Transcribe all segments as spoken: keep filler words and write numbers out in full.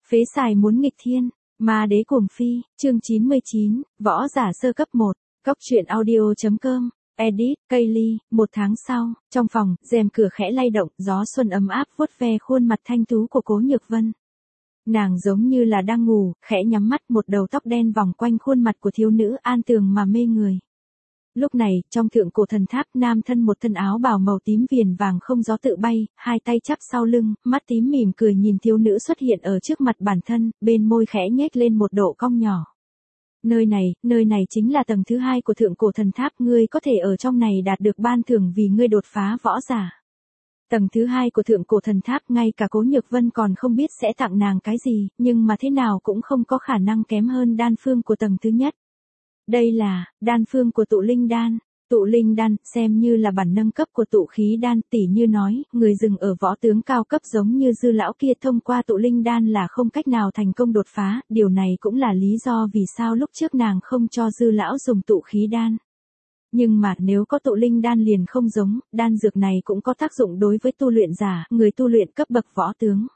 Phế xài muốn nghịch thiên, ma đế cuồng phi, chương chín mươi chín, võ giả sơ cấp một, góc truyện audio.com, edit, Kaylee, một tháng sau, trong phòng, rèm cửa khẽ lay động, gió xuân ấm áp vuốt ve khuôn mặt thanh tú của Cố Nhược Vân. Nàng giống như là đang ngủ, khẽ nhắm mắt, một đầu tóc đen vòng quanh khuôn mặt của thiếu nữ an tường mà mê người. Lúc này, trong thượng cổ thần tháp, nam thân một thân áo bào màu tím viền vàng không gió tự bay, hai tay chắp sau lưng, mắt tím mỉm cười nhìn thiếu nữ xuất hiện ở trước mặt bản thân, bên môi khẽ nhếch lên một độ cong nhỏ. Nơi này, nơi này chính là tầng thứ hai của thượng cổ thần tháp, ngươi có thể ở trong này đạt được ban thưởng vì ngươi đột phá võ giả. Tầng thứ hai của thượng cổ thần tháp, ngay cả Cố Nhược Vân còn không biết sẽ tặng nàng cái gì, nhưng mà thế nào cũng không có khả năng kém hơn đan phương của tầng thứ nhất. Đây là, đan phương của tụ linh đan. Tụ linh đan, xem như là bản nâng cấp của tụ khí đan, tỉ như nói, người dừng ở võ tướng cao cấp giống như Dư lão kia thông qua tụ linh đan là không cách nào thành công đột phá, điều này cũng là lý do vì sao lúc trước nàng không cho Dư lão dùng tụ khí đan. Nhưng mà nếu có tụ linh đan liền không giống, đan dược này cũng có tác dụng đối với tu luyện giả, người tu luyện cấp bậc võ tướng.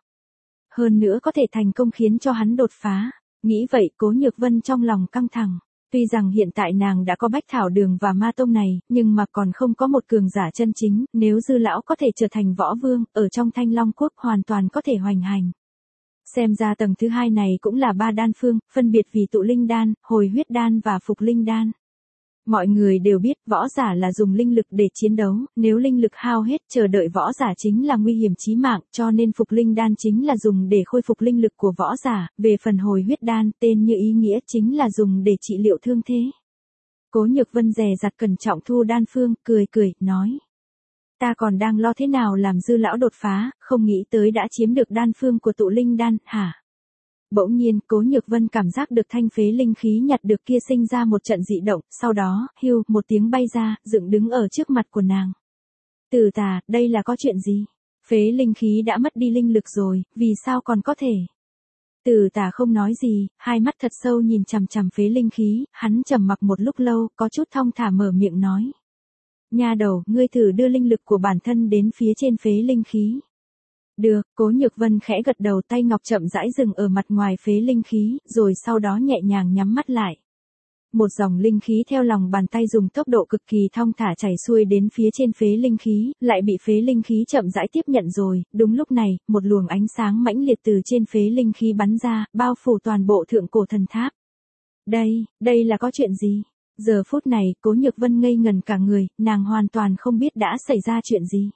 Hơn nữa có thể thành công khiến cho hắn đột phá. Nghĩ vậy, Cố Nhược Vân trong lòng căng thẳng. Tuy rằng hiện tại nàng đã có bách thảo đường và ma tông này, nhưng mà còn không có một cường giả chân chính, nếu Dư lão có thể trở thành võ vương, ở trong Thanh Long quốc hoàn toàn có thể hoành hành. Xem ra tầng thứ hai này cũng là ba đan phương, phân biệt vì tụ linh đan, hồi huyết đan và phục linh đan. Mọi người đều biết võ giả là dùng linh lực để chiến đấu, nếu linh lực hao hết chờ đợi võ giả chính là nguy hiểm chí mạng, cho nên phục linh đan chính là dùng để khôi phục linh lực của võ giả, về phần hồi huyết đan, tên như ý nghĩa chính là dùng để trị liệu thương thế. Cố Nhược Vân dè dặt cẩn trọng thu đan phương, cười cười, nói. Ta còn đang lo thế nào làm Dư lão đột phá, không nghĩ tới đã chiếm được đan phương của tụ linh đan, hả? Bỗng nhiên, Cố Nhược Vân cảm giác được thanh phế linh khí nhặt được kia sinh ra một trận dị động, sau đó, hưu, một tiếng bay ra, dựng đứng ở trước mặt của nàng. Từ Tà, đây là có chuyện gì? Phế linh khí đã mất đi linh lực rồi, vì sao còn có thể? Từ Tà không nói gì, hai mắt thật sâu nhìn chằm chằm phế linh khí, hắn trầm mặc một lúc lâu, có chút thong thả mở miệng nói. Nha đầu, ngươi thử đưa linh lực của bản thân đến phía trên phế linh khí. Được, Cố Nhược Vân khẽ gật đầu, tay ngọc chậm rãi dừng ở mặt ngoài phế linh khí, rồi sau đó nhẹ nhàng nhắm mắt lại. Một dòng linh khí theo lòng bàn tay dùng tốc độ cực kỳ thong thả chảy xuôi đến phía trên phế linh khí, lại bị phế linh khí chậm rãi tiếp nhận rồi, đúng lúc này, một luồng ánh sáng mãnh liệt từ trên phế linh khí bắn ra, bao phủ toàn bộ thượng cổ thần tháp. Đây, đây là có chuyện gì? Giờ phút này, Cố Nhược Vân ngây ngần cả người, nàng hoàn toàn không biết đã xảy ra chuyện gì.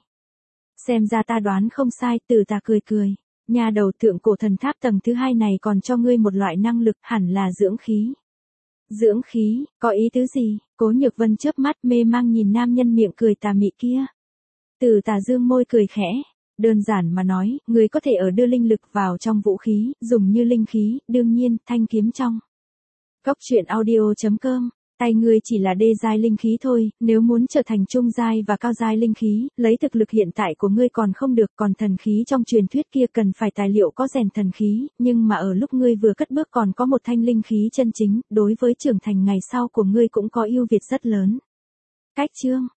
Xem ra ta đoán không sai, Từ Tà cười cười. Nhà đầu thượng cổ thần tháp tầng thứ hai này còn cho ngươi một loại năng lực, hẳn là dưỡng khí. Dưỡng khí, có ý tứ gì? Cố Nhược Vân chớp mắt mê mang nhìn nam nhân miệng cười tà mị kia. Từ Tà dương môi cười khẽ. Đơn giản mà nói, ngươi có thể ở đưa linh lực vào trong vũ khí, dùng như linh khí, đương nhiên, thanh kiếm trong. Góc truyện audio.com. Tay ngươi chỉ là đê giai linh khí thôi, nếu muốn trở thành trung giai và cao giai linh khí, lấy thực lực hiện tại của ngươi còn không được, còn thần khí trong truyền thuyết kia cần phải tài liệu có rèn thần khí, nhưng mà ở lúc ngươi vừa cất bước còn có một thanh linh khí chân chính, đối với trưởng thành ngày sau của ngươi cũng có ưu việt rất lớn. Cách chương,